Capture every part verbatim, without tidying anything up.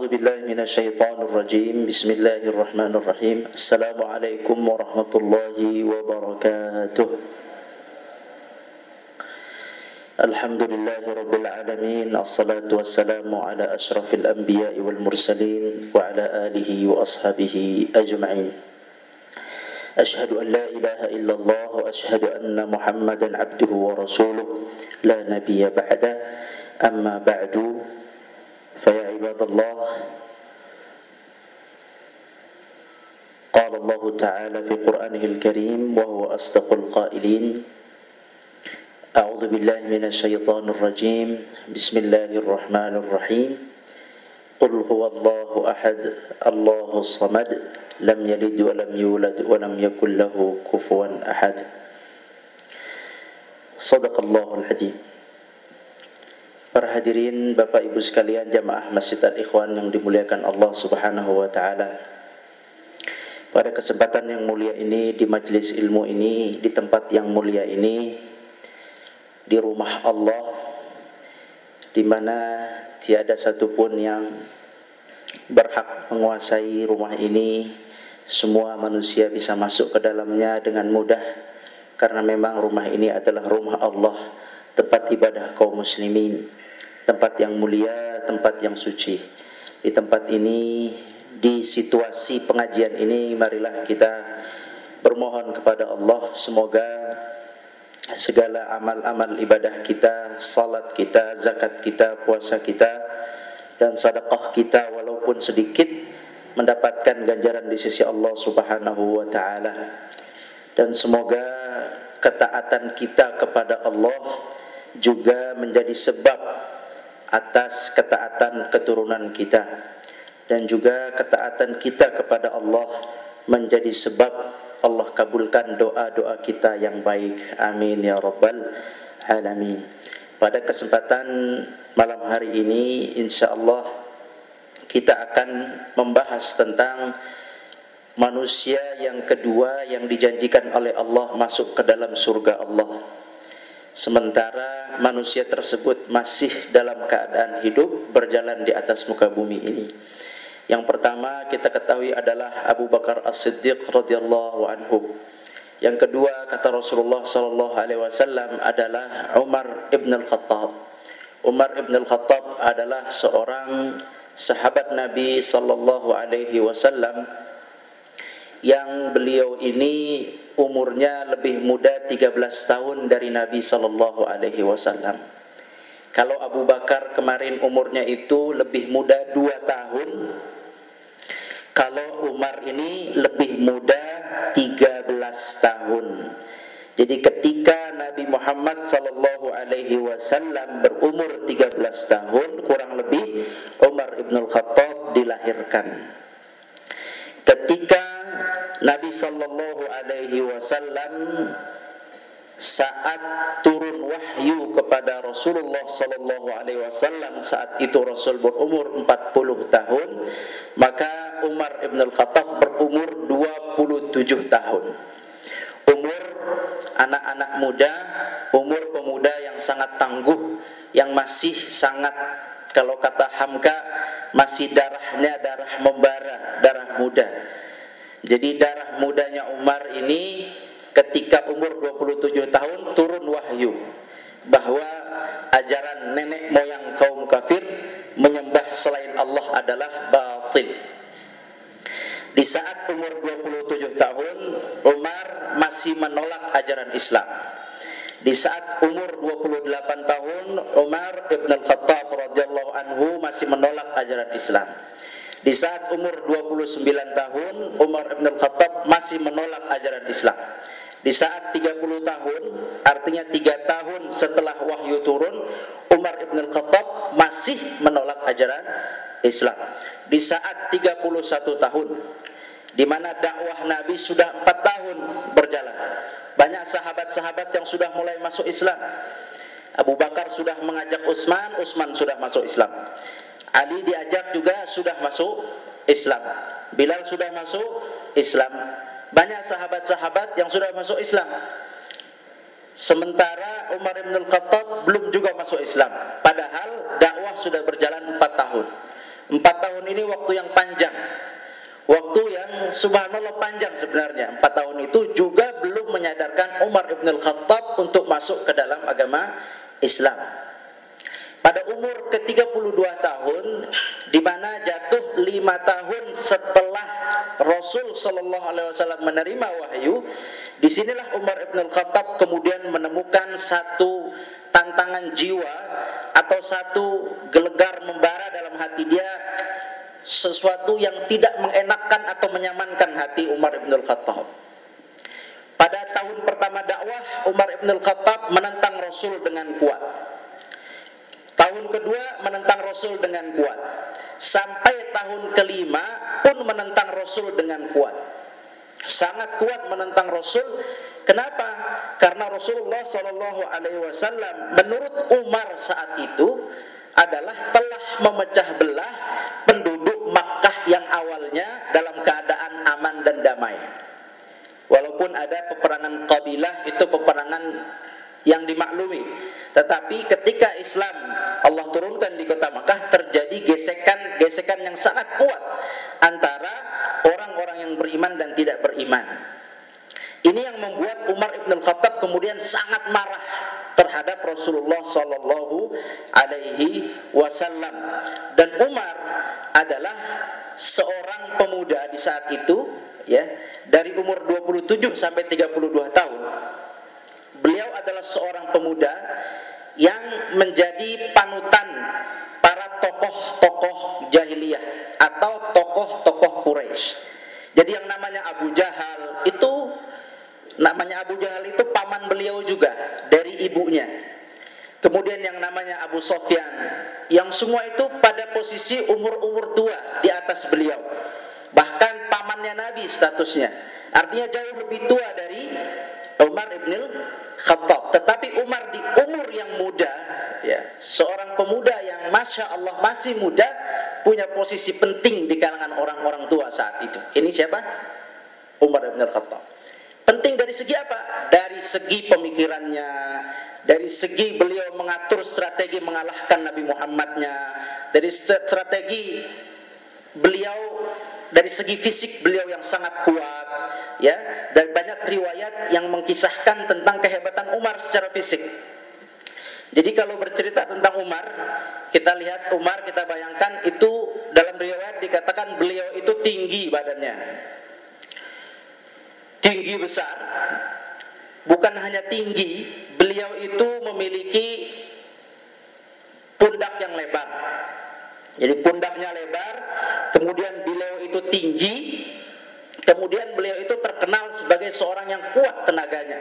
أعوذ بالله من الشيطان الرجيم بسم الله الرحمن الرحيم السلام عليكم ورحمة الله وبركاته الحمد لله رب العالمين الصلاة والسلام على أشرف الأنبياء والمرسلين وعلى آله وأصحابه أجمعين أشهد أن لا إله إلا الله وأشهد أن محمدا عبده ورسوله لا نبي بعده أما بعد فيا عباد الله قال الله تعالى في قرآنه الكريم وهو أصدق القائلين أعوذ بالله من الشيطان الرجيم بسم الله الرحمن الرحيم قل هو الله أحد الله الصمد لم يلد ولم يولد ولم يكن له كفوا أحد صدق الله العظيم. Para hadirin, Bapak Ibu sekalian, jamaah Masjid Al-Ikhwan yang dimuliakan Allah Subhanahu wa taala. Pada kesempatan yang mulia ini, di majelis ilmu ini, di tempat yang mulia ini, di rumah Allah, di mana tiada satupun yang berhak menguasai rumah ini, semua manusia bisa masuk ke dalamnya dengan mudah, karena memang rumah ini adalah rumah Allah, tempat ibadah kaum muslimin, tempat yang mulia, tempat yang suci. Di tempat ini, di situasi pengajian ini, marilah kita bermohon kepada Allah, semoga segala amal-amal ibadah kita, salat kita, zakat kita, puasa kita, dan sedekah kita walaupun sedikit, mendapatkan ganjaran di sisi Allah Subhanahu wa taala. Dan semoga ketaatan kita kepada Allah juga menjadi sebab atas ketaatan keturunan kita, dan juga ketaatan kita kepada Allah menjadi sebab Allah kabulkan doa-doa kita yang baik. Amin ya rabbal alamin. Pada kesempatan malam hari ini, insyaallah kita akan membahas tentang manusia yang kedua yang dijanjikan oleh Allah masuk ke dalam surga Allah, sementara manusia tersebut masih dalam keadaan hidup berjalan di atas muka bumi ini. Yang pertama kita ketahui adalah Abu Bakar As-Siddiq radhiyallahu anhu. Yang kedua, kata Rasulullah sallallahu alaihi wasallam, adalah Umar ibn al-Khattab. Umar ibn al-Khattab adalah seorang sahabat Nabi sallallahu alaihi wasallam yang beliau ini umurnya lebih muda tiga belas tahun dari Nabi sallallahu alaihi wasallam. Kalau Abu Bakar kemarin umurnya itu lebih muda dua tahun, kalau Umar ini lebih muda tiga belas tahun. Jadi ketika Nabi Muhammad sallallahu alaihi wasallam berumur tiga belas tahun, kurang lebih Umar ibn al-Khattab dilahirkan. Ketika Nabi sallallahu alaihi wasallam saat turun wahyu kepada Rasulullah sallallahu alaihi wasallam, saat itu Rasul berumur empat puluh tahun, maka Umar ibn al-Khattab berumur dua puluh tujuh tahun. Umur anak-anak muda, umur pemuda yang sangat tangguh, yang masih sangat, kalau kata Hamka, masih darahnya darah membara, darah muda. Jadi darah mudanya Umar ini ketika umur dua puluh tujuh tahun turun wahyu bahwa ajaran nenek moyang kaum kafir menyembah selain Allah adalah batil. Di saat umur dua puluh tujuh tahun, Umar masih menolak ajaran Islam. Di saat umur dua puluh delapan tahun, Umar ibn al-Khattab radhiyallahu anhu masih menolak ajaran Islam. Di saat umur dua puluh sembilan tahun, Umar ibn al-Khattab masih menolak ajaran Islam. Di saat tiga puluh tahun, artinya tiga tahun setelah wahyu turun, Umar ibn al-Khattab masih menolak ajaran Islam. Di saat tiga puluh satu tahun, di mana dakwah Nabi sudah empat tahun berjalan, banyak sahabat-sahabat yang sudah mulai masuk Islam. Abu Bakar sudah mengajak Utsman, Utsman sudah masuk Islam. Ali diajak juga sudah masuk Islam. Bilal sudah masuk Islam. Banyak sahabat-sahabat yang sudah masuk Islam. Sementara Umar bin Al-Khattab belum juga masuk Islam. Padahal dakwah sudah berjalan empat tahun. Empat tahun ini waktu yang panjang, waktu yang subhanallah panjang sebenarnya. Empat tahun itu juga belum menyadarkan Umar ibn al-Khattab untuk masuk ke dalam agama Islam. Pada umur ke tiga puluh dua tahun, di mana jatuh lima tahun setelah Rasul Shallallahu Alaihi Wasallam menerima wahyu, disinilah Umar ibn al-Khattab kemudian menemukan satu tantangan jiwa atau satu gelegar membara dalam hati dia, sesuatu yang tidak mengenakkan atau menyamankan hati Umar ibn al-Khattab. Pada tahun pertama dakwah, Umar ibn al-Khattab menentang Rasul dengan kuat. Tahun kedua menentang Rasul dengan kuat. Sampai tahun kelima pun menentang Rasul dengan kuat. Sangat kuat menentang Rasul. Kenapa? Karena Rasulullah Shallallahu Alaihi Wasallam menurut Umar saat itu adalah telah memecah belah penduduk Makkah yang awalnya dalam keadaan aman dan damai. Walaupun ada peperangan kabilah, itu peperangan yang dimaklumi, tetapi ketika Islam Allah turunkan di kota Makkah, terjadi gesekan-gesekan yang sangat kuat antara orang-orang yang beriman dan tidak beriman. Ini yang membuat Umar ibn al-Khattab kemudian sangat marah terhadap Rasulullah Sallallahu Alaihi Wasallam. Dan Umar adalah seorang pemuda di saat itu, ya, dari umur dua puluh tujuh sampai tiga puluh dua tahun. Beliau adalah seorang pemuda yang menjadi panutan para tokoh-tokoh jahiliyah atau tokoh-tokoh Quraisy. Jadi yang namanya Abu Jahal itu, namanya Abu Jahal itu paman beliau juga dari ibunya. Kemudian yang namanya Abu Sofyan, yang semua itu pada posisi umur-umur tua di atas beliau. Bahkan pamannya Nabi statusnya. Artinya jauh lebih tua dari Umar ibn al-Khattab. Tetapi Umar di umur yang muda, ya, seorang pemuda yang Masya Allah masih muda, punya posisi penting di kalangan orang-orang tua saat itu. Ini siapa? Umar ibn al-Khattab. Penting dari segi apa? Dari segi pemikirannya, dari segi beliau mengatur strategi mengalahkan Nabi Muhammadnya, dari strategi beliau, dari segi fisik beliau yang sangat kuat, ya, dan banyak riwayat yang mengkisahkan tentang kehebatan Umar secara fisik. Jadi kalau bercerita tentang Umar, kita lihat Umar, kita bayangkan itu dalam riwayat dikatakan beliau itu tinggi badannya, tinggi besar. Bukan hanya tinggi, beliau itu memiliki pundak yang lebar. Jadi pundaknya lebar, kemudian beliau itu tinggi, kemudian beliau itu terkenal sebagai seorang yang kuat tenaganya.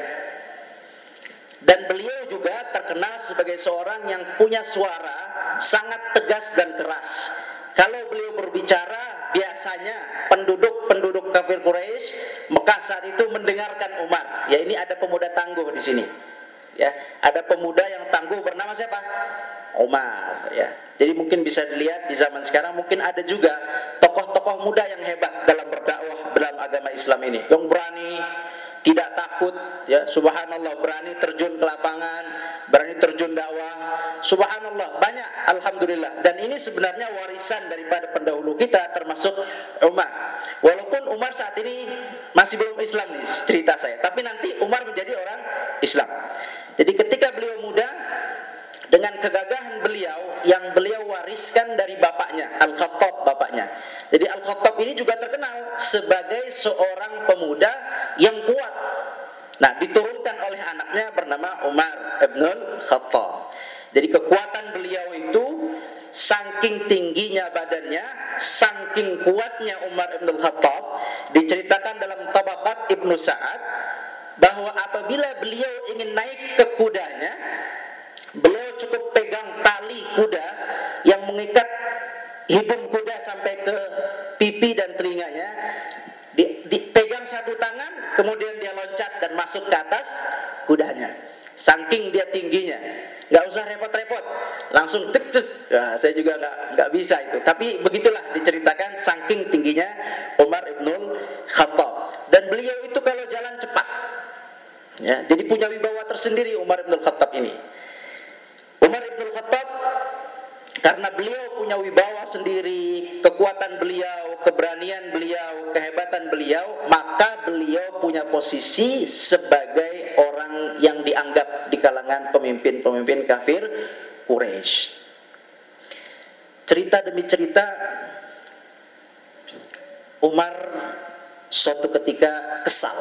Dan beliau juga terkenal sebagai seorang yang punya suara sangat tegas dan keras. Kalau beliau berbicara, biasanya penduduk-penduduk kafir Quraisy Mekah saat itu mendengarkan Umar. Ya, ini ada pemuda tangguh di sini. Ya, ada pemuda yang tangguh bernama siapa? Umar. Ya, jadi mungkin bisa dilihat di zaman sekarang mungkin ada juga tokoh-tokoh muda yang hebat dalam berdakwah dalam agama Islam ini, yang berani, tidak takut, ya, subhanallah, berani terjun ke lapangan, berani terjun dakwah, subhanallah, banyak, alhamdulillah. Dan ini sebenarnya warisan daripada pendahulu kita, termasuk Umar. Walaupun Umar saat ini masih belum Islam nih cerita saya, tapi nanti Umar menjadi orang Islam. Jadi ketika beliau muda, dengan kegagahan beliau yang beliau wariskan dari bapaknya, Al-Khattab bapaknya. Jadi Al-Khattab ini juga terkenal sebagai seorang pemuda yang kuat. Nah, diturunkan oleh anaknya bernama Umar ibn al-Khattab. Jadi kekuatan beliau itu, saking tingginya badannya, saking kuatnya Umar ibn al-Khattab, diceritakan dalam Tabaqat Ibnu Sa'ad bahwa apabila beliau ingin naik ke kudanya, beliau cukup pegang tali kuda yang mengikat hidung kuda sampai ke pipi dan telinganya, dipegang satu tangan, kemudian dia loncat dan masuk ke atas kudanya. Saking dia tingginya, nggak usah repot-repot, langsung tek tek. Nah, saya juga nggak nggak bisa itu. Tapi begitulah diceritakan saking tingginya Umar ibnul Khattab. Dan beliau itu kalau jalan cepat, ya, jadi punya wibawa tersendiri Umar ibnul Khattab ini. Umar ibn al-Khattab Karena beliau punya wibawa sendiri, kekuatan beliau, keberanian beliau, kehebatan beliau, maka beliau punya posisi sebagai orang yang dianggap di kalangan pemimpin-pemimpin kafir Quraisy. Cerita demi cerita, Umar suatu ketika kesal.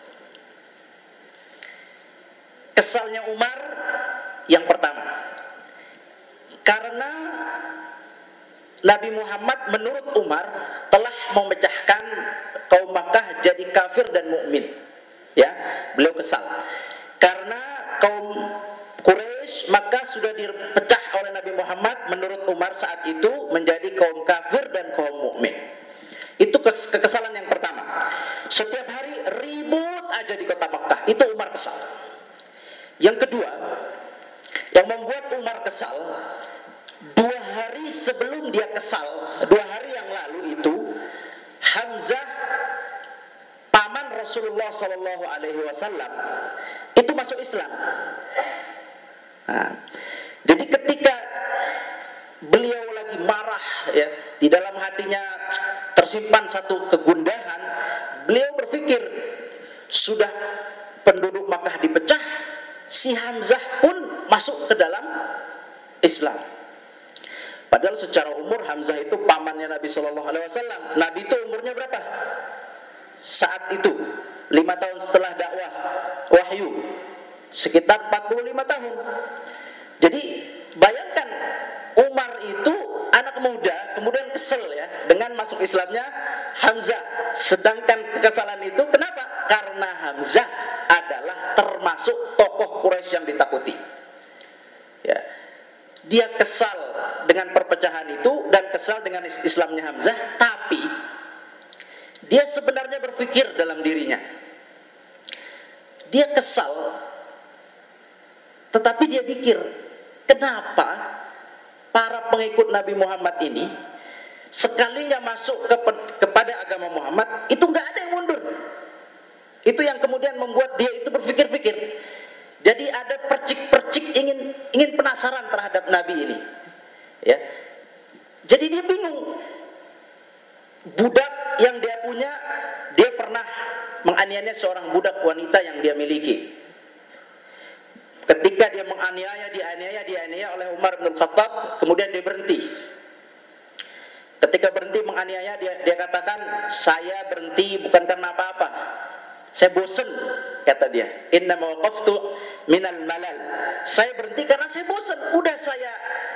Kesalnya Umar yang pertama, karena Nabi Muhammad menurut Umar telah memecahkan kaum Makkah jadi kafir dan mukmin. Ya, beliau kesal karena kaum Quraisy Makkah sudah dipecah oleh Nabi Muhammad menurut Umar saat itu menjadi kaum kafir dan kaum mukmin. Itu kekesalan yang pertama. Setiap hari ribut aja di kota Makkah. Itu Umar kesal. Yang kedua, yang membuat Umar kesal, dua hari sebelum dia kesal, dua hari yang lalu itu, Hamzah, paman Rasulullah Sallallahu Alaihi Wasallam, itu masuk Islam. Nah, jadi ketika beliau lagi marah, ya, di dalam hatinya tersimpan satu kegundahan, beliau berpikir sudah penduduk Makkah dipecah, si Hamzah pun masuk ke dalam Islam. Padahal secara umur Hamzah itu pamannya Nabi Shallallahu Alaihi Wasallam. Nabi itu umurnya berapa? Saat itu lima tahun setelah dakwah wahyu, sekitar empat puluh lima tahun. Jadi bayangkan Umar itu anak muda, kemudian kesel ya dengan masuk Islamnya Hamzah. Sedangkan kekesalan itu kenapa? Karena Hamzah adalah termasuk tokoh Quraisy yang ditakuti. Ya. Dia kesal dengan perpecahan itu dan kesal dengan Islamnya Hamzah, tapi dia sebenarnya berpikir dalam dirinya. Dia kesal, tetapi dia pikir, kenapa para pengikut Nabi Muhammad ini sekalinya masuk ke, kepada agama Muhammad itu nggak ada yang mundur. Itu yang kemudian membuat dia itu berpikir-pikir. Jadi ada percik-percik ingin ingin penasaran terhadap Nabi ini. Ya. Jadi dia bingung. Budak yang dia punya, dia pernah menganiaya seorang budak wanita yang dia miliki. Ketika dia menganiaya, dianiaya, dianiaya oleh Umar bin Khattab, kemudian dia berhenti. Ketika berhenti menganiaya, dia, dia katakan, saya berhenti bukan karena apa-apa. Saya bosan, kata dia. Inna mawqaftu minal malal. Saya berhenti karena saya bosan. Udah saya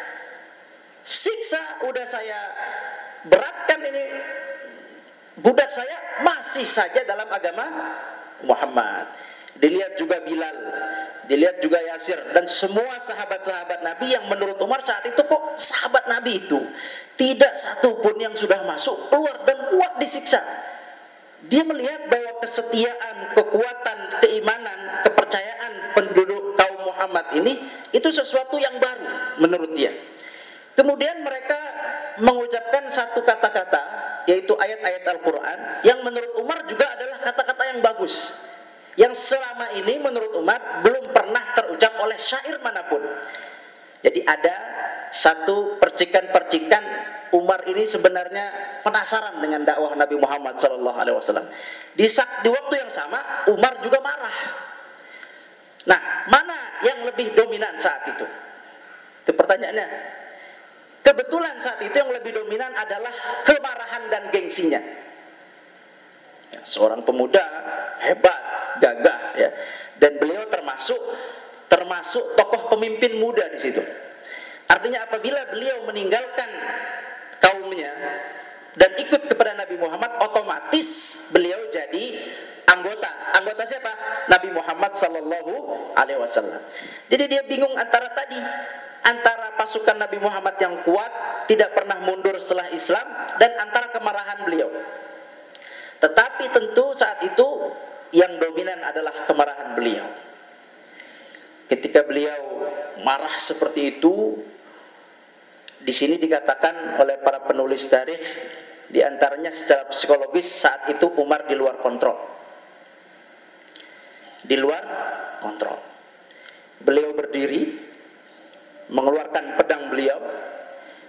siksa, udah saya beratkan ini budak saya, masih saja dalam agama Muhammad. Dilihat juga Bilal, dilihat juga Yasir, dan semua sahabat-sahabat Nabi yang menurut Umar saat itu kok sahabat Nabi itu tidak satu pun yang sudah masuk keluar dan kuat disiksa. Dia melihat bahwa kesetiaan, kekuatan, keimanan, kepercayaan penduduk kaum Muhammad ini itu sesuatu yang baru menurut dia. Kemudian mereka mengucapkan satu kata-kata, yaitu ayat-ayat Al-Quran, yang menurut Umar juga adalah kata-kata yang bagus, yang selama ini menurut Umar belum pernah terucap oleh syair manapun. Jadi ada satu percikan-percikan Umar ini sebenarnya penasaran dengan dakwah Nabi Muhammad Sallallahu Alaihi Wasallam. Di, di waktu yang sama Umar juga marah. Nah, mana yang lebih dominan saat itu? Itu pertanyaannya. Kebetulan saat itu yang lebih dominan adalah kemarahan dan gengsinya. Ya, seorang pemuda hebat, gagah, ya, dan beliau termasuk termasuk tokoh pemimpin muda di situ. Artinya apabila beliau meninggalkan kaumnya dan ikut kepada Nabi Muhammad, otomatis beliau jadi anggota. Anggota siapa? Nabi Muhammad Sallallahu Alaihi Wasallam. Jadi dia bingung antara tadi, antara pasukan Nabi Muhammad yang kuat, tidak pernah mundur setelah Islam, dan antara kemarahan beliau. Tetapi tentu saat itu yang dominan adalah kemarahan beliau. Ketika beliau marah seperti itu, di sini dikatakan oleh para penulis tarikh, di antaranya secara psikologis saat itu Umar di luar kontrol. Di luar kontrol. Beliau berdiri, mengeluarkan pedang beliau,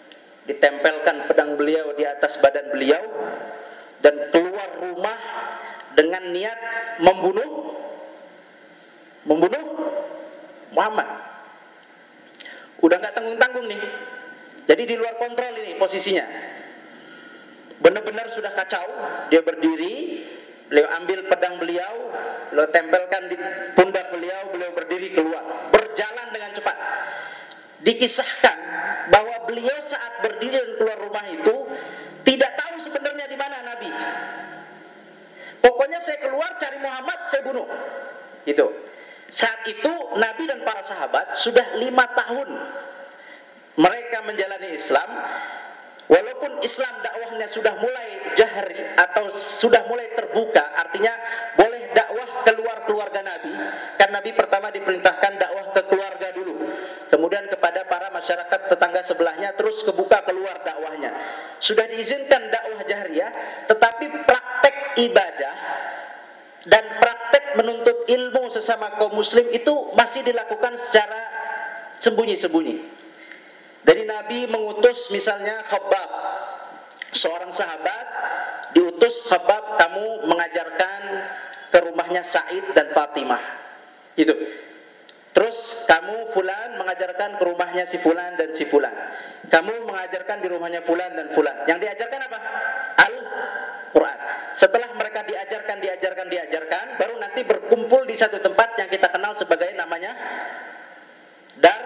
ditempelkan pedang beliau di atas badan beliau, dan keluar rumah dengan niat membunuh membunuh Muhammad. Udah nggak tanggung-tanggung nih. Jadi di luar kontrol ini posisinya. Benar-benar sudah kacau. Dia berdiri, beliau ambil pedang beliau, beliau tempelkan di pundak beliau, beliau berdiri keluar, berjalan dengan cepat. Dikisahkan bahwa beliau saat berdiri dan keluar rumah itu tidak tahu sebenarnya di mana Nabi. Pokoknya saya keluar cari Muhammad, saya bunuh. Itu. Saat itu Nabi dan para sahabat sudah lima tahun mereka menjalani Islam. Walaupun Islam dakwahnya sudah mulai jahri atau sudah mulai terbuka, artinya boleh dakwah keluar keluarga Nabi. Kan Nabi pertama diperintahkan dakwah ke keluarga dulu, kemudian kepada para masyarakat tetangga sebelahnya, terus kebuka keluar dakwahnya. Sudah diizinkan dakwah jahriyah, tetapi praktek ibadah dan praktek menuntut ilmu sesama kaum muslim itu masih dilakukan secara sembunyi-sembunyi. Jadi Nabi mengutus misalnya Khabbab, seorang sahabat diutus, Khabbab kamu mengajarkan ke rumahnya Sa'id dan Fatimah. Gitu. Terus kamu Fulan mengajarkan ke rumahnya si Fulan dan si Fulan. Kamu mengajarkan di rumahnya Fulan dan Fulan. Yang diajarkan apa? Al-Quran. Setelah mereka diajarkan, diajarkan, diajarkan, baru nanti berkumpul di satu tempat yang kita kenal sebagai namanya Dar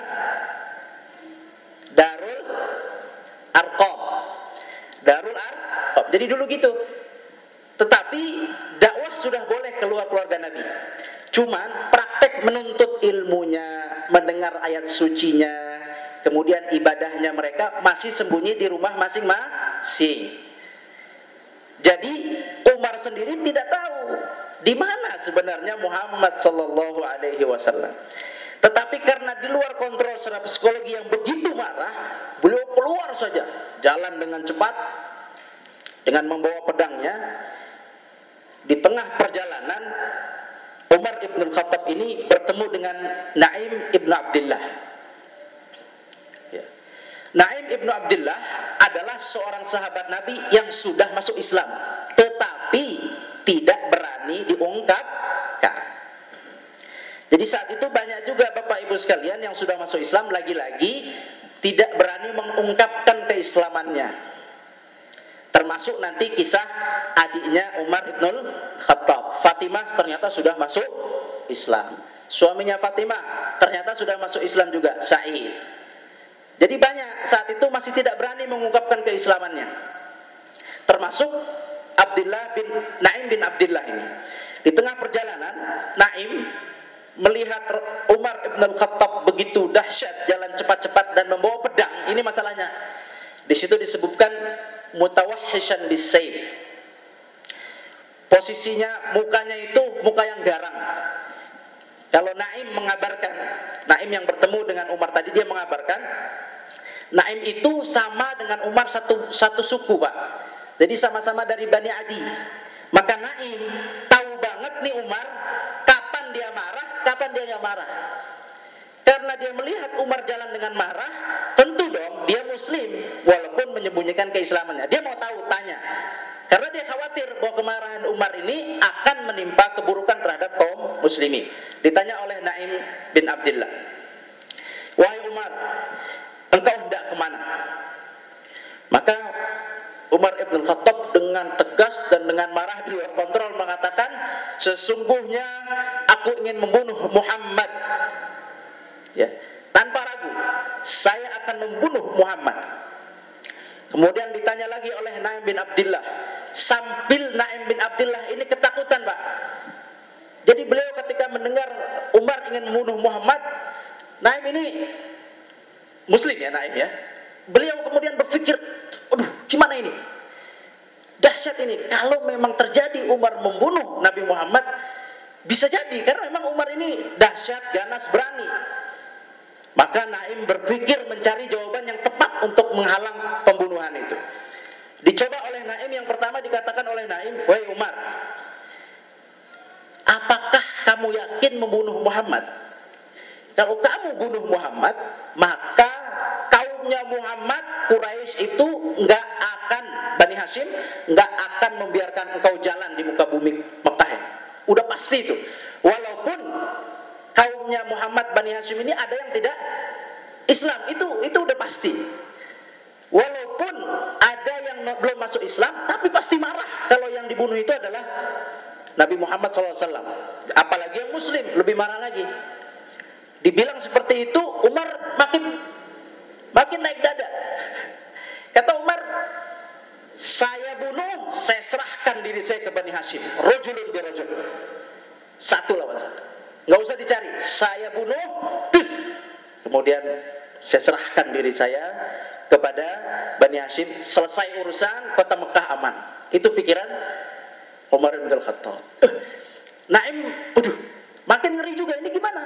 Darul Arqam. Darul Arqam. Jadi dulu gitu. Tetapi dakwah sudah boleh keluar keluarga Nabi. Cuman praktek menuntut ilmunya, mendengar ayat sucinya, kemudian ibadahnya mereka masih sembunyi di rumah masing-masing. Jadi Umar sendiri tidak tahu di mana sebenarnya Muhammad sallallahu alaihi wasallam. Tetapi karena di luar kontrol secara psikologi yang begitu marah, beliau keluar saja, jalan dengan cepat dengan membawa pedangnya. Di tengah perjalanan, Umar ibn Khattab ini bertemu dengan Naim ibn Abdullah. Ya. Naim ibn Abdullah adalah seorang sahabat Nabi yang sudah masuk Islam, tetapi tidak berani diungkapkan. Jadi saat itu banyak juga Bapak Ibu sekalian yang sudah masuk Islam lagi-lagi tidak berani mengungkapkan keislamannya. Termasuk nanti kisah adiknya Umar ibn Khattab, Fatimah ternyata sudah masuk Islam. Suaminya Fatimah ternyata sudah masuk Islam juga, Sa'id. Jadi banyak saat itu masih tidak berani mengungkapkan keislamannya. Termasuk Abdullah bin Naim bin Abdullah ini. Di tengah perjalanan, Naim melihat Umar ibn Khattab begitu dahsyat jalan cepat-cepat dan membawa pedang. Ini masalahnya. Di situ disebutkan mutawahhishan bisayf. Posisinya mukanya itu muka yang garang. Kalau Naim mengabarkan, Naim yang bertemu dengan Umar tadi, dia mengabarkan Naim itu sama dengan Umar satu satu suku, Pak. Jadi sama-sama dari Bani Adi. Maka Naim tahu banget nih Umar kapan dia marah, kapan dia nggak marah. Karena dia melihat Umar jalan dengan marah, tentu dong dia Muslim walaupun menyembunyikan keislamannya. Dia mau tahu, tanya. Karena dia khawatir bahwa kemarahan Umar ini akan menimpa keburukan terhadap kaum muslimin. Ditanya oleh Naim bin Abdullah, wahai Umar, engkau hendak kemana? Maka Umar ibn Khattab dengan tegas dan dengan marah di luar kontrol mengatakan, sesungguhnya aku ingin membunuh Muhammad. Ya, tanpa ragu, saya akan membunuh Muhammad. Kemudian ditanya lagi oleh Naim bin Abdullah, sambil Naim bin Abdullah ini ketakutan, Pak. Jadi beliau ketika mendengar Umar ingin membunuh Muhammad, Naim ini Muslim ya, Naim ya. Beliau kemudian berpikir, aduh gimana ini? Dahsyat ini. Kalau memang terjadi Umar membunuh Nabi Muhammad, bisa jadi. Karena memang Umar ini dahsyat, ganas, berani. Maka Naim berpikir mencari jawaban yang tepat untuk menghalang pembunuhan itu. Dicoba oleh Naim, yang pertama dikatakan oleh Naim, wahai Umar, apakah kamu yakin membunuh Muhammad? Kalau kamu bunuh Muhammad, maka kaum kaumnya Muhammad, Quraisy itu nggak akan, Bani Hashim nggak akan membiarkan engkau jalan di muka bumi Mekah. Udah pasti itu. Walaupun kaumnya Muhammad, Bani Hashim ini ada yang tidak Islam, itu itu udah pasti. Walaupun ada yang belum masuk Islam, tapi pasti marah kalau yang dibunuh itu adalah Nabi Muhammad shallallahu alaihi wasallam. Apalagi yang Muslim, lebih marah lagi. Dibilang seperti itu, Umar makin makin naik dada. Kata Umar, saya bunuh, saya serahkan diri saya ke Bani Hashim. Rajulun bi rajul. Satu lawan satu. Nggak usah dicari. Saya bunuh, terus kemudian saya serahkan diri saya kepada Bani Hashim. Selesai urusan, kota Mekah aman. Itu pikiran Umar bin Khattab. Uh, Naim, waduh, makin ngeri juga. Ini gimana?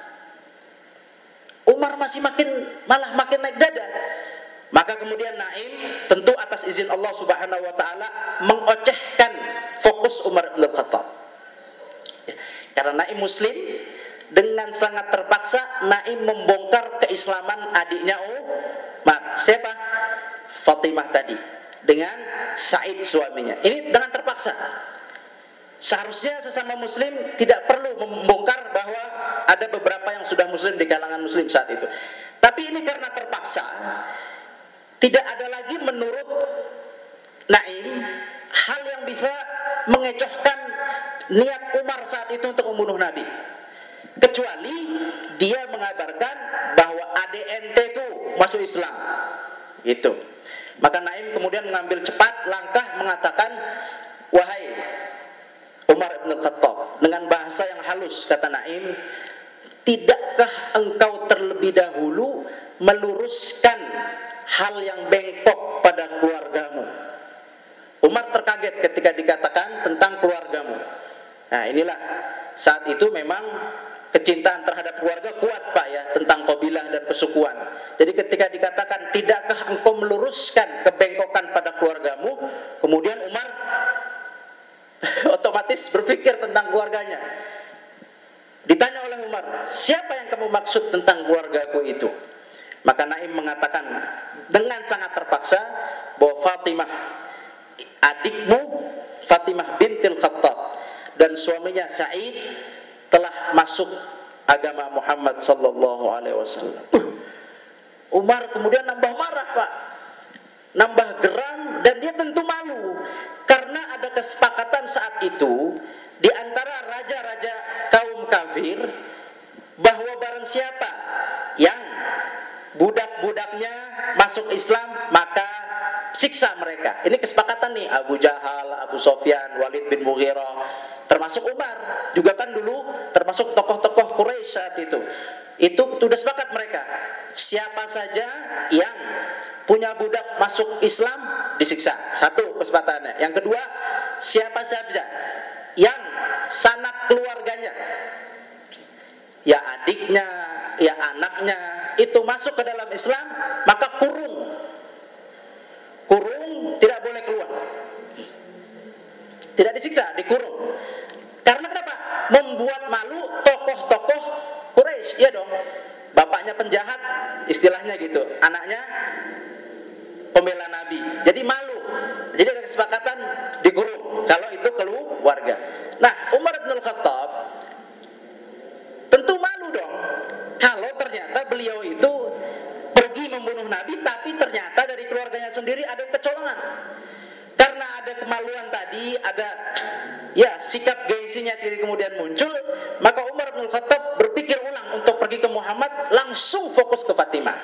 Umar masih makin, malah makin naik dada. Maka kemudian Naim, tentu atas izin Allah Subhanahu Wa Taala, mengocehkan fokus Umar bin Khattab. Ya, karena Naim Muslim, dengan sangat terpaksa Naim membongkar keislaman adiknya Umar. Siapa? Fatimah tadi, dengan Said suaminya. Ini dengan terpaksa. Seharusnya sesama Muslim tidak perlu membongkar bahwa ada beberapa yang sudah Muslim di kalangan Muslim saat itu. Tapi ini karena terpaksa, tidak ada lagi menurut Naim hal yang bisa mengecohkan niat Umar saat itu untuk membunuh Nabi, kecuali dia mengabarkan bahwa adik ente itu masuk Islam. Gitu. Maka Naim kemudian mengambil cepat langkah mengatakan, wahai Umar bin Khattab, dengan bahasa yang halus kata Naim, tidakkah engkau terlebih dahulu meluruskan hal yang bengkok pada keluargamu? Umar terkaget ketika dikatakan tentang keluargamu. Nah, inilah saat itu memang kecintaan terhadap keluarga kuat Pak ya, tentang kabilah dan kesukuan. Jadi ketika dikatakan tidakkah engkau meluruskan kebengkokan pada keluargamu, kemudian Umar otomatis berpikir tentang keluarganya. Ditanya oleh Umar, siapa yang kamu maksud tentang keluargaku itu? Maka Naim mengatakan dengan sangat terpaksa bahwa Fatimah, adikmu Fatimah bintil Khattab, dan suaminya Sa'id telah masuk agama Muhammad sallallahu alaihi wasallam. Umar kemudian nambah marah Pak, nambah geram, dan dia tentu malu karena ada kesepakatan saat itu di antara raja-raja kaum kafir bahwa barang siapa yang budak-budaknya masuk Islam maka siksa mereka. Ini kesepakatan nih, Abu Jahal, Abu Sofyan, Walid bin Mughirah, termasuk Umar juga kan dulu termasuk tokoh-tokoh Quraisy saat itu. Itu sudah sepakat mereka, siapa saja yang punya budak masuk Islam disiksa. Satu kesepakatannya. Yang kedua, siapa saja yang sanak keluarganya, ya adiknya, ya anaknya itu masuk ke dalam Islam, maka kurung. Kurung, tidak boleh keluar. Tidak disiksa, dikurung. Karena kenapa? Membuat malu tokoh-tokoh Quraisy, iya dong. Bapaknya penjahat, istilahnya gitu. Anaknya pembela Nabi. Jadi malu. Jadi ada kesepakatan dikurung kalau itu keluarga. Nah, Umar bin Khattab tentu malu dong kalau ternyata beliau itu pergi membunuh Nabi, tapi ternyata dari keluarganya sendiri ada kecolongan. Karena ada kemaluan tadi, ada ya sikap gengsinya jadi kemudian muncul, maka Umar bin Khattab berpikir ulang untuk pergi ke Muhammad, langsung fokus ke Fatimah.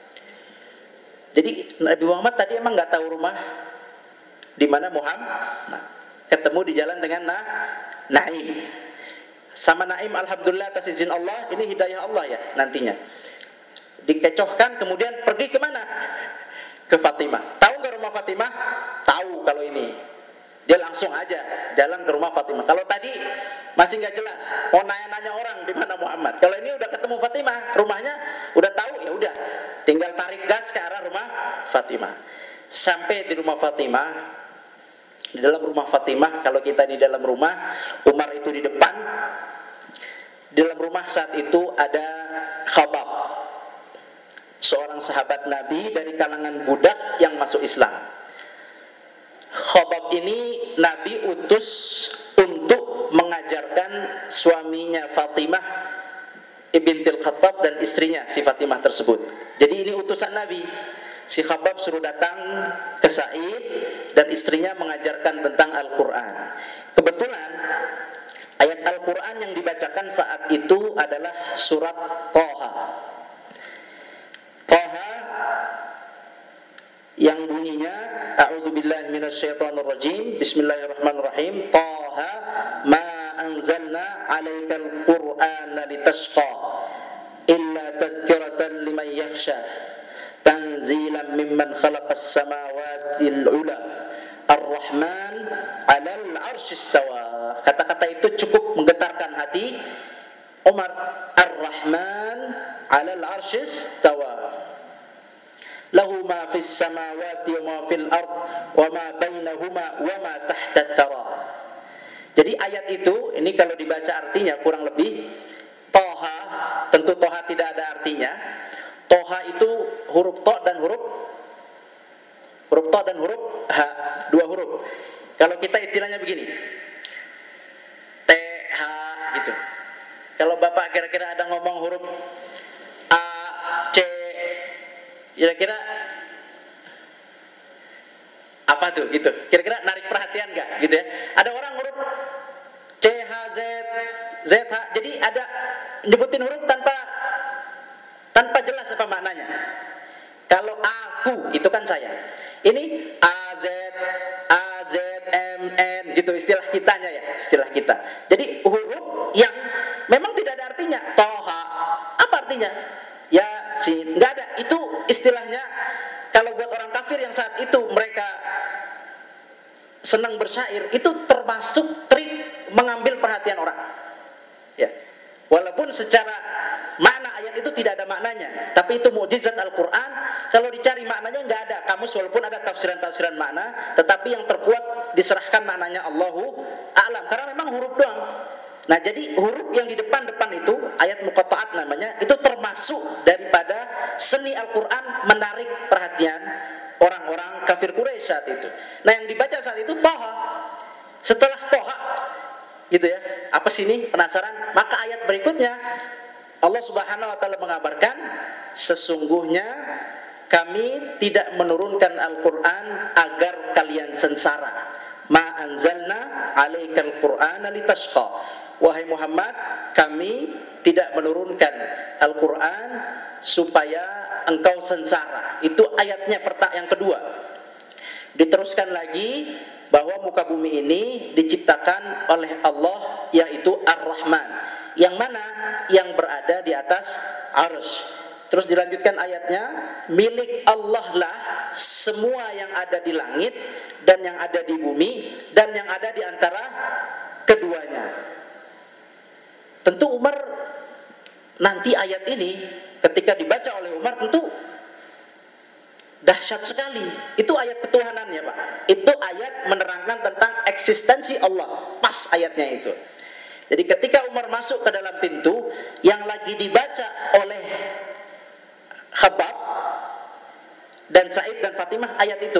Jadi Nabi Muhammad tadi emang nggak tahu rumah di mana Muhammad, nah, ketemu di jalan dengan nah, Naim. Sama Naim, alhamdulillah atas izin Allah, ini hidayah Allah ya nantinya. Dikecohkan kemudian pergi kemana? Ke Fatimah. Tahu nggak rumah Fatimah? Tahu kalau ini. Dia langsung aja jalan ke rumah Fatimah. Kalau tadi masih nggak jelas, mau nanya-nanya orang di mana Muhammad. Kalau ini udah ketemu Fatimah, rumahnya udah tahu, ya udah, tinggal tarik gas ke arah rumah Fatimah. Sampai di rumah Fatimah, di dalam rumah Fatimah, kalau kita di dalam rumah, Umar itu di depan. Di dalam rumah saat itu ada Khabab, seorang sahabat Nabi dari kalangan budak yang masuk Islam. Khabbab ini Nabi utus untuk mengajarkan suaminya Fatimah bintil Khattab dan istrinya si Fatimah tersebut. Jadi ini utusan Nabi. Si Khabbab suruh datang ke Sa'id dan istrinya mengajarkan tentang Al-Quran. Kebetulan ayat Al-Quran yang dibacakan saat itu adalah surat Thaha. Thaha yang bunyinya A'udzubillahi minasyaitonirrajim, Bismillahirrahmanirrahim. Thaha ma anzalna 'alaikal Qur'ana litashqa illa tadhkiratan liman yakhsha tanzilan mimman khalaqas samawati al-'ula ar-rahman 'alal 'arsy istawa. Kata-kata itu cukup menggetarkan hati Umar. Ar-Rahman 'alal 'arsy istawa. Lahu ma fis samawati wa ma fil ard wa ma bainahuma wa ma tahta tsara. Jadi ayat itu ini kalau dibaca artinya kurang lebih Thaha, tentu Thaha tidak ada artinya. Thaha itu huruf Tha dan huruf huruf Tha dan huruf Ha, dua huruf. Kalau kita istilahnya begini, T H gitu. Kalau Bapak kira-kira ada ngomong huruf A, C, kira-kira apa tuh gitu? Kira-kira narik perhatian nggak gitu ya? Ada orang huruf C, H, Z, Z, H. Jadi ada nyebutin huruf tanpa tanpa jelas apa maknanya. Kalau aku itu kan saya. Ini A Z, A Z M N gitu istilah kitanya ya, istilah kita. Jadi huruf yang memang tidak ada artinya. Toha, apa artinya? Ya, sin, nggak ada. Itu istilahnya kalau buat orang kafir yang saat itu mereka senang bersyair, itu termasuk trik mengambil perhatian orang. Ya. Walaupun secara makna ayat itu tidak ada maknanya, tapi itu mukjizat Al-Quran. Kalau dicari maknanya nggak ada kamus, walaupun ada tafsiran-tafsiran makna, tetapi yang terkuat diserahkan maknanya Allahu a'lam, karena memang huruf doang. Nah jadi huruf yang di depan-depan itu ayat muqatta'at namanya, itu termasuk daripada seni Al-Quran menarik perhatian orang-orang kafir Quraisy saat itu. Nah yang dibaca saat itu Thaha. Setelah Thaha gitu ya, apa sih ini, penasaran? Maka ayat berikutnya Allah Subhanahu wa taala mengabarkan, sesungguhnya kami tidak menurunkan Al-Quran agar kalian sengsara. Ma anzalna 'alaikal Qur'ana litashqa. Wahai Muhammad, kami tidak menurunkan Al-Quran supaya engkau sengsara. Itu ayatnya yang kedua. Diteruskan lagi bahwa muka bumi ini diciptakan oleh Allah, yaitu Ar-Rahman, yang mana yang berada di atas arsy. Terus dilanjutkan ayatnya, milik Allah lah semua yang ada di langit dan yang ada di bumi dan yang ada di antara keduanya. Tentu Umar nanti ayat ini ketika dibaca oleh Umar tentu dahsyat sekali. Itu ayat ketuhanannya, Pak. Itu ayat menerangkan tentang eksistensi Allah. Pas ayatnya itu. Jadi ketika Umar masuk ke dalam pintu, yang lagi dibaca oleh Khabbab dan Sa'id dan Fatimah ayat itu.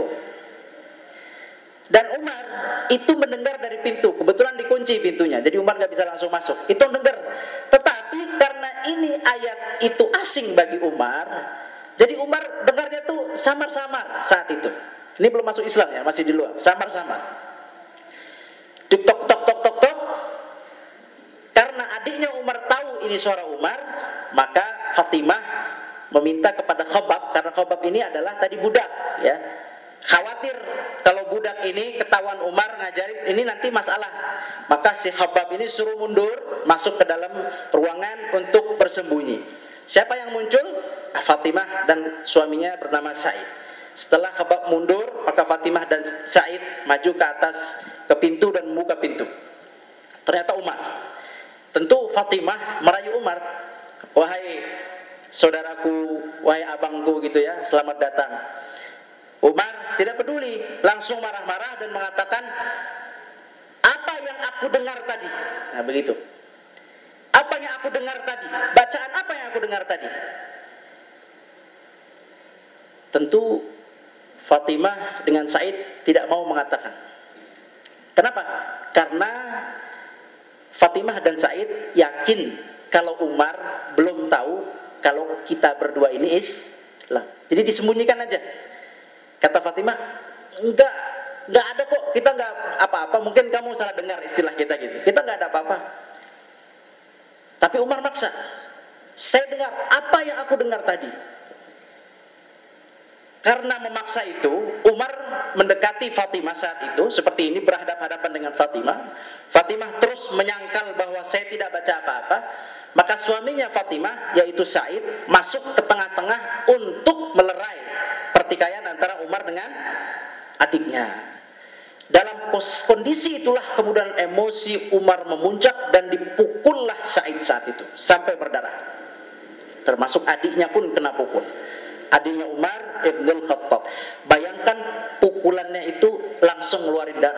Dan Umar itu mendengar dari pintu, kebetulan dikunci pintunya, jadi Umar gak bisa langsung masuk. Itu dengar. Tetapi karena ini ayat itu asing bagi Umar, jadi Umar dengarnya tuh samar-samar saat itu. Ini belum masuk Islam ya, masih di luar, samar-samar. Tuk tok tok tok tok tok. Karena adiknya Umar tahu ini suara Umar, maka Fatimah meminta kepada Khabbab, karena Khabbab ini adalah tadi budak ya. Khawatir kalau budak ini ketahuan Umar ngajarin ini nanti masalah. Maka si Khabbab ini suruh mundur, masuk ke dalam ruangan untuk bersembunyi. Siapa yang muncul? Fatimah dan suaminya bernama Sa'id. Setelah Khabbab mundur, maka Fatimah dan Sa'id maju ke atas, ke pintu dan membuka pintu. Ternyata Umar. Tentu Fatimah merayu Umar, wahai saudaraku, wahai abangku gitu ya, selamat datang. Umar tidak peduli, langsung marah-marah dan mengatakan, apa yang aku dengar tadi? Nah begitu. Apa yang aku dengar tadi? Bacaan apa yang aku dengar tadi? tentu Fatimah dengan Said tidak mau mengatakan. Kenapa? Karena Fatimah dan Said yakin kalau Umar belum tahu kalau kita berdua ini Islam. Jadi disembunyikan aja. Kata Fatimah, enggak, enggak ada kok, kita enggak apa-apa. Mungkin kamu salah dengar istilah kita gitu. Kita enggak ada apa-apa. Tapi Umar maksa. Saya dengar apa yang aku dengar tadi. Karena memaksa itu, Umar mendekati Fatimah saat itu, seperti ini, berhadapan-hadapan dengan Fatimah. Fatimah terus menyangkal bahwa saya tidak baca apa-apa. Maka suaminya Fatimah, yaitu Said, masuk ke tengah-tengah untuk melerai pertikaian antara Umar dengan adiknya. Dalam kondisi itulah kemudian emosi Umar memuncak dan dipukullah Said saat itu, sampai berdarah. Termasuk adiknya pun kena pukul. Adiknya Umar Ibn Khattab. Bayangkan pukulannya itu langsung ngeluarin darah.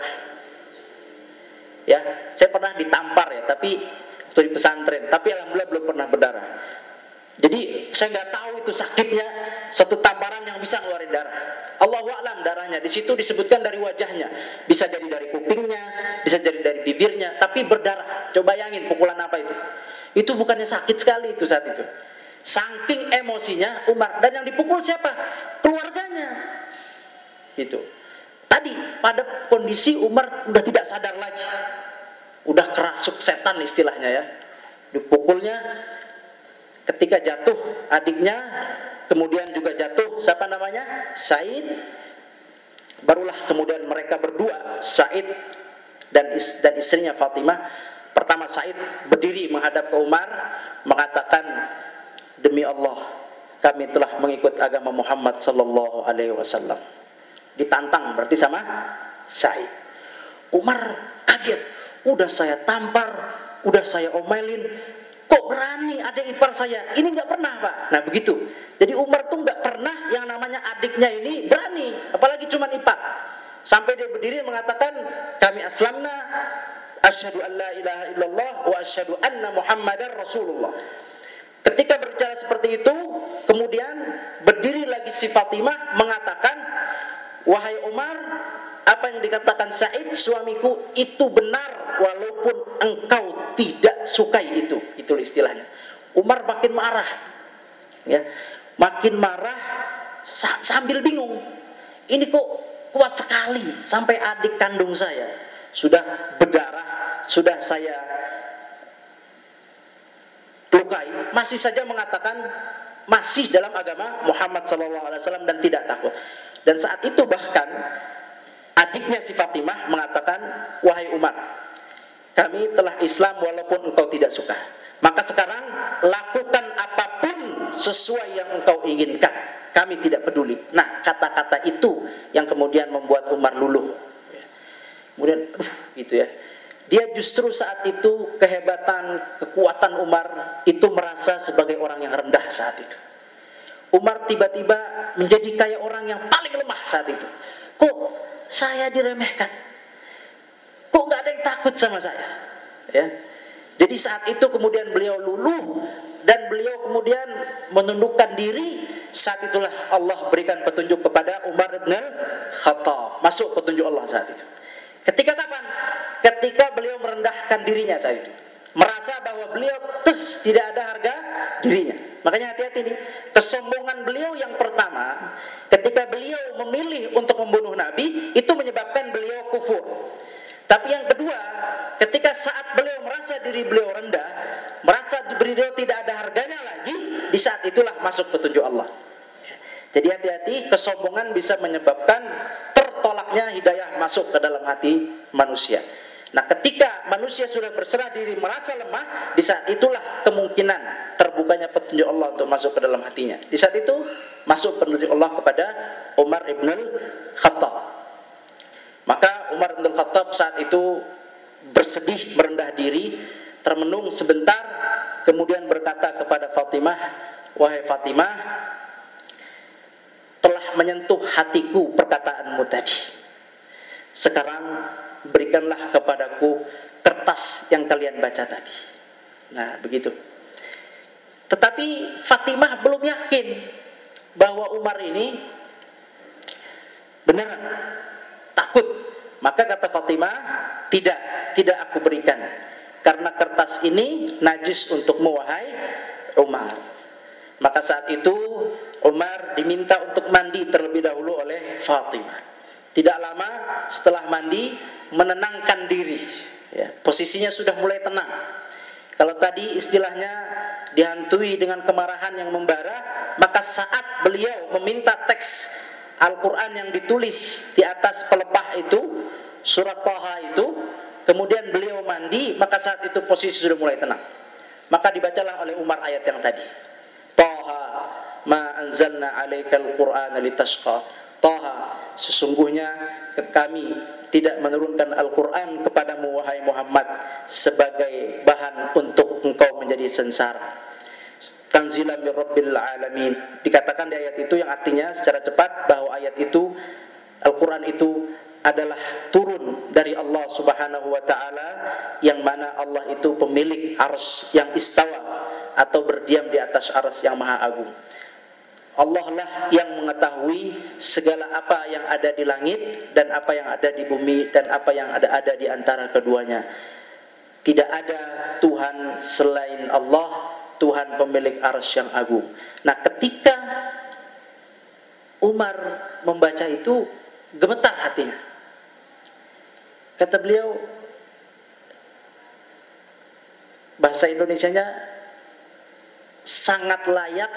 Ya, saya pernah ditampar ya, tapi waktu di pesantren, tapi alhamdulillah belum pernah berdarah. Jadi saya nggak tahu itu sakitnya satu tamparan yang bisa ngeluarin darah. Allahu a'lam darahnya. Di situ disebutkan dari wajahnya, bisa jadi dari kupingnya, bisa jadi dari bibirnya, tapi berdarah. Coba bayangin pukulan apa itu? Itu bukannya sakit sekali itu saat itu. Saking emosinya Umar, dan yang dipukul siapa? Keluarganya. Gitu. Tadi pada kondisi Umar udah tidak sadar lagi, udah kerasuk setan istilahnya ya. Dipukulnya, ketika jatuh adiknya, kemudian juga jatuh siapa namanya? Said. Barulah kemudian mereka berdua, Said dan is, dan istrinya Fatimah. Pertama Said berdiri menghadap ke Umar, mengatakan, demi Allah, kami telah mengikut agama Muhammad sallallahu alaihi wasallam. Ditantang berarti sama Said. Umar kaget, udah saya tampar, udah saya omelin, kok berani adik ipar saya? Ini nggak pernah, Pak. Nah begitu. Jadi Umar tuh nggak pernah yang namanya adiknya ini berani, apalagi cuma ipar. Sampai dia berdiri mengatakan, kami aslamna, asyhadu an la ilaha illallah wa asyhadu anna Muhammadar Rasulullah. Ketika berbicara seperti itu, kemudian berdiri lagi si Fatimah mengatakan, wahai Umar, apa yang dikatakan Said suamiku itu benar walaupun engkau tidak sukai itu. Itu istilahnya. Umar makin marah, ya, makin marah sambil bingung. Ini kok kuat sekali sampai adik kandung saya sudah berdarah, sudah saya lukai, masih saja mengatakan masih dalam agama Muhammad sallallahu alaihi wasallam dan tidak takut. Dan saat itu bahkan adiknya si Fatimah mengatakan, wahai Umar, kami telah Islam walaupun engkau tidak suka. Maka sekarang lakukan apapun sesuai yang engkau inginkan, kami tidak peduli. Nah, kata-kata itu yang kemudian membuat Umar luluh. Kemudian, uh, gitu ya. Dia justru saat itu kehebatan, kekuatan Umar itu merasa sebagai orang yang rendah saat itu. Umar tiba-tiba menjadi kayak orang yang paling lemah saat itu. Kok saya diremehkan? Kok nggak ada yang takut sama saya? Ya. Jadi saat itu kemudian beliau luluh dan beliau kemudian menundukkan diri. Saat itulah Allah berikan petunjuk kepada Umar bin Khattab. Masuk petunjuk Allah saat itu. Ketika kapan? Ketika beliau merendahkan dirinya saat itu, merasa bahwa beliau terus tidak ada harga dirinya. Makanya hati-hati nih, kesombongan beliau yang pertama, ketika beliau memilih untuk membunuh Nabi, itu menyebabkan beliau kufur. Tapi yang kedua, ketika saat beliau merasa diri beliau rendah, merasa beliau tidak ada harganya lagi, di saat itulah masuk petunjuk Allah. Jadi hati-hati, kesombongan bisa menyebabkan tertolaknya hidayah masuk ke dalam hati manusia. Nah, ketika manusia sudah berserah diri, merasa lemah, di saat itulah kemungkinan terbukanya petunjuk Allah untuk masuk ke dalam hatinya. Di saat itu masuk petunjuk Allah kepada Umar ibn Khattab. Maka Umar ibn Khattab saat itu bersedih, merendah diri, termenung sebentar, kemudian berkata kepada Fatimah, wahai Fatimah, telah menyentuh hatiku perkataanmu tadi. Sekarang berikanlah kepadaku kertas yang kalian baca tadi. Nah, begitu. Tetapi Fatimah belum yakin bahwa Umar ini Beneran takut. Maka kata Fatimah, tidak, tidak aku berikan, karena kertas ini najis untukmu wahai Umar. Maka saat itu Umar diminta untuk mandi terlebih dahulu oleh Fatimah. Tidak lama setelah mandi, menenangkan diri, ya, posisinya sudah mulai tenang. Kalau tadi istilahnya dihantui dengan kemarahan yang membara, maka saat beliau meminta teks Al-Quran yang ditulis di atas pelepah itu, surat Thaha itu, kemudian beliau mandi, maka saat itu posisi sudah mulai tenang. Maka dibacalah oleh Umar ayat yang tadi, Thaha ma anzalna alaikal Qur'ana litashqa. Thaha, sesungguhnya kami tidak menurunkan Al-Quran kepadamu wahai Muhammad sebagai bahan untuk engkau menjadi sengsara. Tanzilan min Rabbil Alamin. Dikatakan di ayat itu yang artinya secara cepat bahwa ayat itu, Al-Quran itu adalah turun dari Allah Subhanahu wa ta'ala, yang mana Allah itu pemilik arsy yang istawa atau berdiam di atas arsy yang maha agung. Allah lah yang mengetahui segala apa yang ada di langit dan apa yang ada di bumi dan apa yang ada ada di antara keduanya. Tidak ada Tuhan selain Allah, Tuhan pemilik arsy yang agung. Nah, ketika Umar membaca itu, gemetar hatinya. Kata beliau, bahasa Indonesianya sangat layak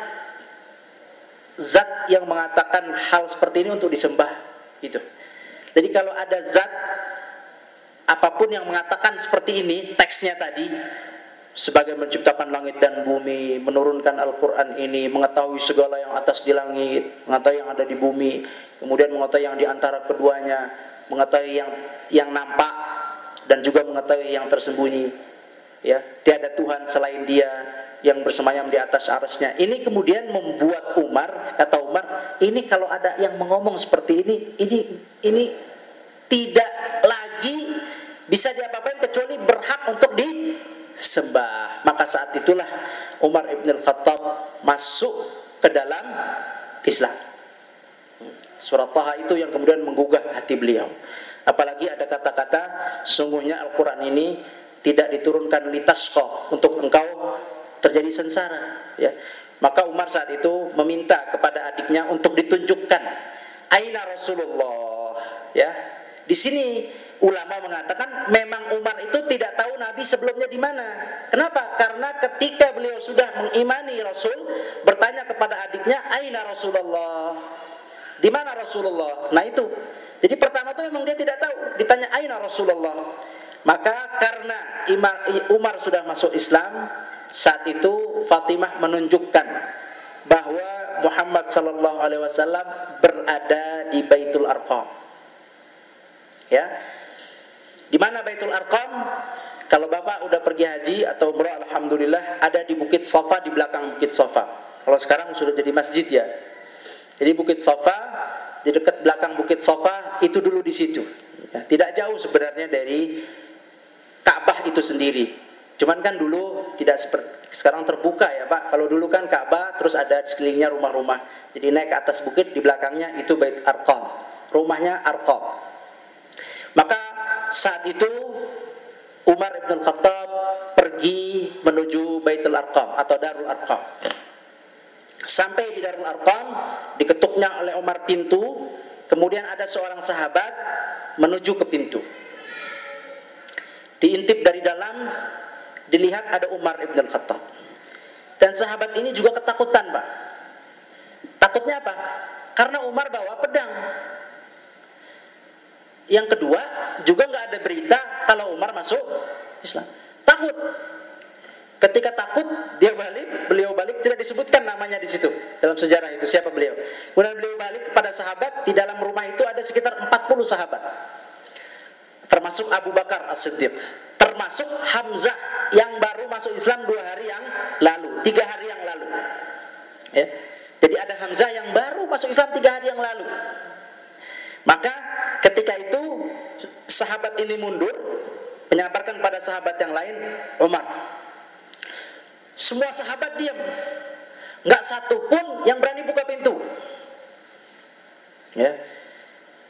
zat yang mengatakan hal seperti ini untuk disembah gitu. Jadi kalau ada zat apapun yang mengatakan seperti ini, teksnya tadi, sebagai menciptakan langit dan bumi, menurunkan Al-Quran ini, mengetahui segala yang atas di langit, mengetahui yang ada di bumi, kemudian mengetahui yang di antara keduanya, mengetahui yang yang nampak dan juga mengetahui yang tersembunyi, ya, tiada Tuhan selain Dia yang bersemayam di atas arsy-Nya. Ini kemudian membuat Umar, kata Umar, ini kalau ada yang mengomong seperti ini, ini ini tidak lagi bisa diapa-apain kecuali berhak untuk disembah. Maka saat itulah Umar ibn al-Khattab masuk ke dalam Islam. Surat Thaha itu yang kemudian menggugah hati beliau. Apalagi ada kata-kata, sungguhnya Al-Quran ini tidak diturunkan litashqa, untuk engkau terjadi sengsara, ya. Maka Umar saat itu meminta kepada adiknya untuk ditunjukkan aina Rasulullah, ya. Di sini ulama mengatakan memang Umar itu tidak tahu Nabi sebelumnya di mana. Kenapa? Karena ketika beliau sudah mengimani Rasul, bertanya kepada adiknya, aina Rasulullah, di mana Rasulullah? Nah itu. Jadi pertama itu memang dia tidak tahu, ditanya aina Rasulullah. Maka karena Umar sudah masuk Islam, saat itu Fatimah menunjukkan bahwa Muhammad sallallahu alaihi wasallam berada di Baitul Arqam. Ya. Di mana Baitul Arqam? Kalau Bapak udah pergi haji atau umrah, alhamdulillah, ada di Bukit Safa, di belakang Bukit Safa. Kalau sekarang sudah jadi masjid, ya. Jadi Bukit Safa, di dekat belakang Bukit Safa itu dulu di situ. Ya, tidak jauh sebenarnya dari Ka'bah itu sendiri. Cuman kan dulu tidak seperti sekarang terbuka, ya Pak. Kalau dulu kan Ka'bah terus ada sekelilingnya rumah-rumah. Jadi naik ke atas bukit, di belakangnya itu Bait Arqam. Rumahnya Arqam. Maka saat itu Umar ibn Khattab pergi menuju Baitul Arqam atau Darul Arqam. Sampai di Darul Arqam, diketuknya oleh Umar pintu, kemudian ada seorang sahabat menuju ke pintu. Diintip dari dalam, dilihat ada Umar ibn Khattab. Dan sahabat ini juga ketakutan, Pak. Takutnya apa? Karena Umar bawa pedang. Yang kedua, juga nggak ada berita kalau Umar masuk Islam. Takut. Ketika takut, dia balik, beliau balik, tidak disebutkan namanya di situ dalam sejarah itu siapa beliau. Kemudian beliau balik kepada sahabat, di dalam rumah itu ada sekitar empat puluh sahabat. Termasuk Abu Bakar As-Siddiq, termasuk Hamzah yang baru masuk Islam dua hari yang lalu, tiga hari yang lalu. Ya. Jadi ada Hamzah yang baru masuk Islam tiga hari yang lalu. Maka ketika itu sahabat ini mundur, menyabarkan pada sahabat yang lain, Umar. Semua sahabat diam, nggak satu pun yang berani buka pintu. Ya.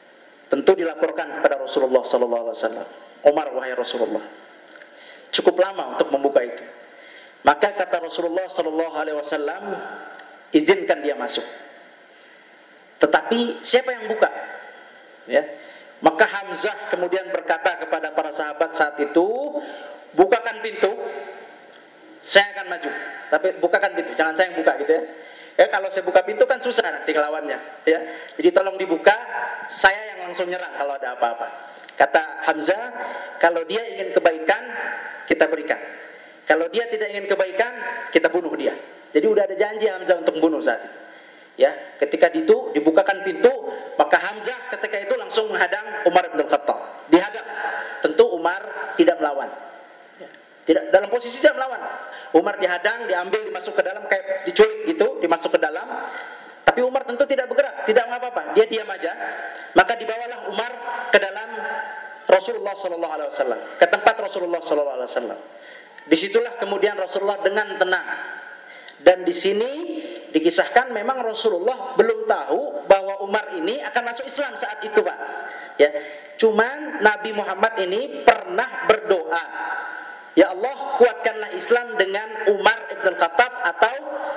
Tentu dilaporkan kepada Rasulullah sallallahu alaihi wasallam. Umar, wahai Rasulullah, cukup lama untuk membuka itu. Maka kata Rasulullah sallallahu alaihi wasallam, izinkan dia masuk. Tetapi siapa yang buka? Ya. Maka Hamzah kemudian berkata kepada para sahabat saat itu, bukakan pintu, saya akan maju. Tapi bukakan pintu, jangan saya yang buka gitu ya. Ya kalau saya buka pintu kan susah nanti ngelawannya, ya. Jadi tolong dibuka, saya yang langsung nyerang kalau ada apa-apa. Kata Hamzah, kalau dia ingin kebaikan, kita berikan. Kalau dia tidak ingin kebaikan, kita bunuh dia. Jadi udah ada janji Hamzah untuk membunuh saat itu. Ya, ketika itu dibukakan pintu, maka Hamzah ketika itu langsung menghadang Umar bin Khattab. Dihadang. Tentu Umar tidak melawan. Tidak dalam posisi tidak melawan. Umar dihadang, diambil, dimasuk ke dalam kayak diculik gitu, dimasuk ke dalam. Tapi Umar tentu tidak bergerak, tidak apa-apa. Dia diam aja. Maka dibawalah Umar ke dalam Rasulullah sallallahu alaihi wasallam, ke tempat Rasulullah sallallahu alaihi wasallam. Disitulah kemudian Rasulullah dengan tenang. Dan di sini dikisahkan memang Rasulullah belum tahu bahwa Umar ini akan masuk Islam saat itu, Pak. Ya, cuman Nabi Muhammad ini pernah berdoa, ya Allah, kuatkanlah Islam dengan Umar ibn Khattab atau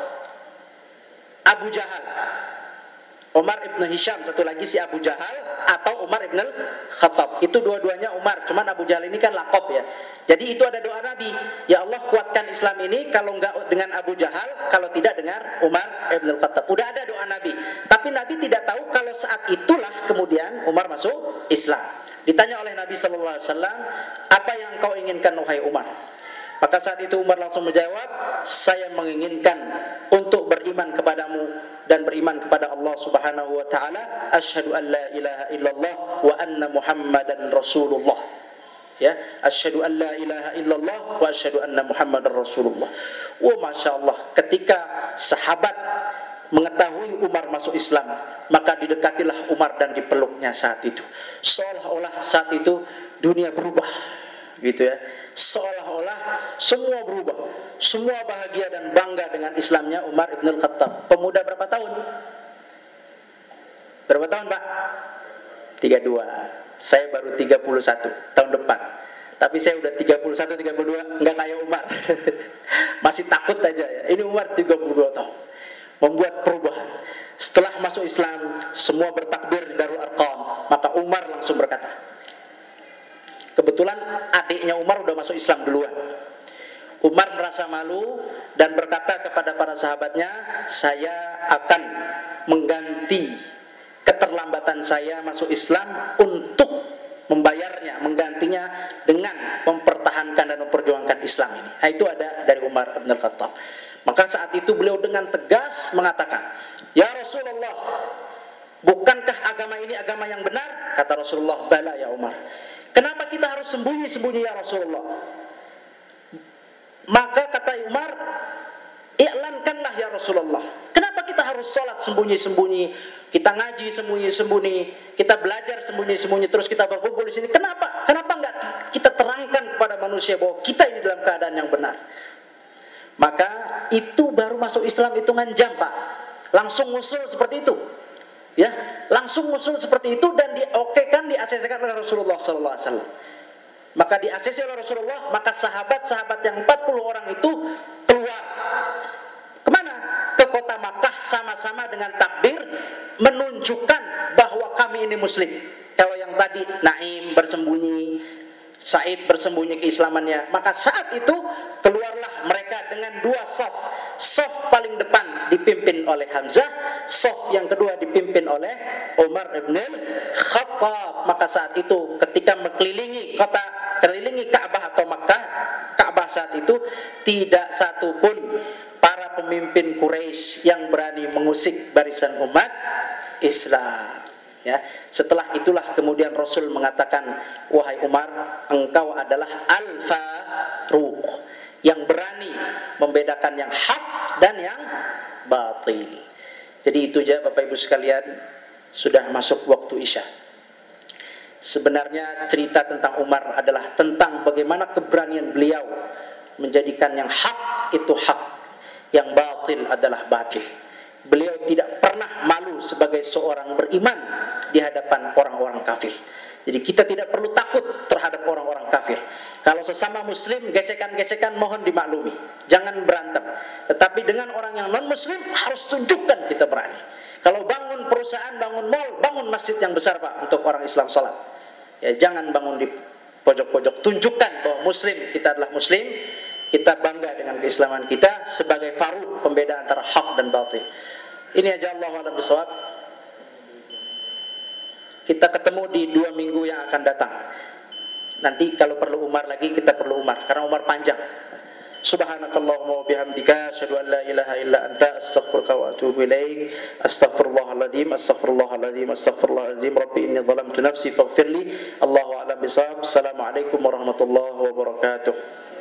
Abu Jahal. Umar ibn Hisham, satu lagi si Abu Jahal atau Umar ibn Khattab. Itu dua-duanya Umar, cuman Abu Jahal ini kan lakop ya. Jadi itu ada doa Nabi, ya Allah kuatkan Islam ini, kalau enggak dengan Abu Jahal, kalau tidak dengan Umar ibn Khattab. Udah ada doa Nabi. Tapi Nabi tidak tahu kalau saat itulah kemudian Umar masuk Islam. Ditanya oleh Nabi sallallahu alaihi wasallam, apa yang kau inginkan wahai Umar? Maka saat itu Umar langsung menjawab, saya menginginkan untuk beriman kepadamu dan beriman kepada Allah Subhanahu wa taala, asyhadu an la ilaha illallah wa anna Muhammadan Rasulullah. Ya, asyhadu an la ilaha illallah wa asyhadu anna Muhammadan Rasulullah. Oh, Masya Allah, ketika sahabat mengetahui Umar masuk Islam, maka didekatilah Umar dan dipeluknya saat itu. Seolah-olah saat itu dunia berubah, gitu ya. Seolah-olah semua berubah, semua bahagia dan bangga dengan Islamnya Umar ibn Khattab. Pemuda berapa tahun? Berapa tahun, Pak? tiga puluh dua. Saya baru tiga puluh satu tahun depan. Tapi saya udah tiga puluh satu, tiga puluh dua, enggak kayak Umar. Masih takut aja ya. Ini Umar tiga puluh dua tahun. Membuat perubahan. Setelah masuk Islam, semua bertakbir di Darul Arqam, maka Umar langsung berkata, kebetulan adiknya Umar udah masuk Islam duluan. Umar merasa malu dan berkata kepada para sahabatnya, saya akan mengganti keterlambatan saya masuk Islam untuk membayarnya, menggantinya dengan mempertahankan dan memperjuangkan Islam ini. Nah, itu ada dari Umar bin Khattab. Maka saat itu beliau dengan tegas mengatakan, ya Rasulullah, bukankah agama ini agama yang benar? Kata Rasulullah, bala ya Umar. Kenapa kita harus sembunyi-sembunyi ya Rasulullah? Maka kata Umar, i'lankanlah ya Rasulullah. Kenapa kita harus sholat sembunyi-sembunyi, kita ngaji sembunyi-sembunyi, kita belajar sembunyi-sembunyi, terus kita berkumpul di sini? Kenapa? Kenapa enggak kita terangkan kepada manusia bahwa kita ini dalam keadaan yang benar? Maka itu baru masuk Islam hitungan jam, Pak. Langsung ngusul seperti itu. Ya, langsung ngusul seperti itu dan diokekan, di A C C-kan oleh Rasulullah sallallahu alaihi wasallam. Maka di A C C oleh Rasulullah, maka sahabat-sahabat yang empat puluh orang itu keluar. Kemana? Ke kota Makkah sama-sama dengan takbir menunjukkan bahwa kami ini muslim. Kalau yang tadi Naim bersembunyi, Said bersembunyi keislamannya, maka saat itu keluarlah mereka dengan dua saf. Saf paling depan dipimpin oleh Hamzah, saf yang kedua dipimpin oleh Umar ibn Khattab. Maka saat itu ketika mengelilingi kota, kelilingi Ka'bah atau Makkah, Ka'bah saat itu tidak satu pun para pemimpin Quraisy yang berani mengusik barisan umat Islam. Ya, setelah itulah kemudian Rasul mengatakan, wahai Umar, engkau adalah al-Faruq, yang berani membedakan yang hak dan yang batil. Jadi itu aja Bapak Ibu sekalian, sudah masuk waktu Isya. Sebenarnya cerita tentang Umar adalah tentang bagaimana keberanian beliau menjadikan yang hak itu hak, yang batil adalah batil. Beliau tidak pernah malu sebagai seorang beriman di hadapan orang-orang kafir. Jadi kita tidak perlu takut terhadap orang-orang kafir. Kalau sesama muslim, gesekan-gesekan mohon dimaklumi, jangan berantem. Tetapi dengan orang yang non-muslim harus tunjukkan kita berani. Kalau bangun perusahaan, bangun mall, bangun masjid yang besar Pak untuk orang Islam salat. Ya, jangan bangun di pojok-pojok. Tunjukkan bahwa muslim, kita adalah muslim. Kita bangga dengan keislaman kita sebagai faruq pembeda antara hak dan batil. Ini aja, Allah a'lam bishawab. Kita ketemu di dua minggu yang akan datang. Nanti kalau perlu Umar lagi, kita perlu Umar karena Umar panjang. Subhanakallahumma wa bihamdika asyhadu an la ilaha illa anta astaghfiruka wa atubu ilaik. Astaghfirullahaladzim, astaghfirullahaladzim, astaghfirullahaladzim. Rabbi inni zalamtu nafsi faghfirli. Allahu a'lam bishawab. Assalamualaikum warahmatullahi wabarakatuh.